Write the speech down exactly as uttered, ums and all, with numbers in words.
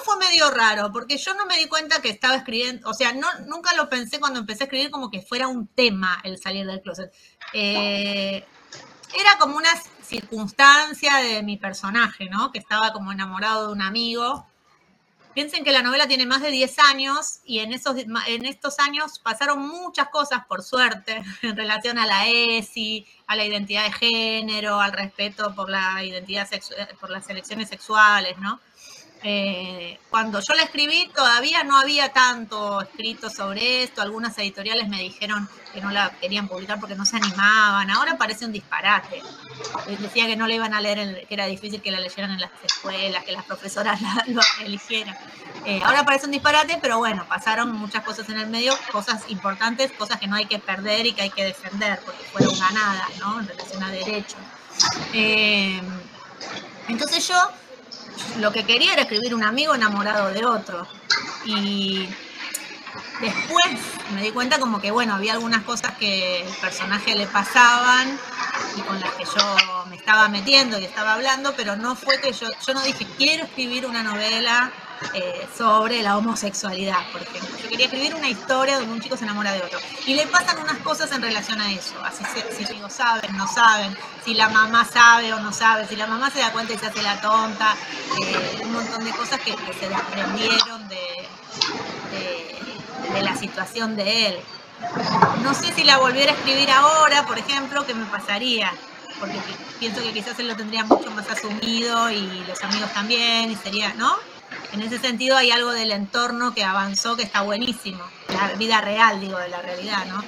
fue medio raro, porque yo no me di cuenta que estaba escribiendo, o sea, no, nunca lo pensé cuando empecé a escribir como que fuera un tema el salir del closet. Eh, era como una circunstancia de mi personaje, ¿no? Que estaba como enamorado de un amigo. Piensen que la novela tiene más de diez años y en, esos, en estos años pasaron muchas cosas, por suerte, en relación a la E S I, a la identidad de género, al respeto por la identidad sexual, por las elecciones sexuales, ¿no? Eh, cuando yo la escribí todavía no había tanto escrito sobre esto, algunas editoriales me dijeron que no la querían publicar porque no se animaban, ahora parece un disparate. Decía que no la iban a leer, en, que era difícil que la leyeran en las escuelas, que las profesoras la, lo eligieran. Eh, ahora parece un disparate, pero bueno, pasaron muchas cosas en el medio, cosas importantes, cosas que no hay que perder y que hay que defender, porque fueron ganadas, ¿no? En relación a derechos. Eh, entonces yo lo que quería era escribir un amigo enamorado de otro. Y después me di cuenta como que, bueno, había algunas cosas que el personaje le pasaban y con las que yo me estaba metiendo y estaba hablando, pero no fue que yo, yo no dije, quiero escribir una novela eh, sobre la homosexualidad, por ejemplo. Yo quería escribir una historia donde un chico se enamora de otro. Y le pasan unas cosas en relación a eso, así se, si amigos saben, no saben, si la mamá sabe o no sabe, si la mamá se da cuenta y se hace la tonta, eh, un montón de cosas que, que se desprendieron de, de, de la situación de él. No sé si la volviera a escribir ahora, por ejemplo, ¿qué me pasaría? Porque pienso que quizás él lo tendría mucho más asumido y los amigos también, y sería, ¿no? En ese sentido hay algo del entorno que avanzó que está buenísimo. La vida real, digo, de la realidad, ¿no?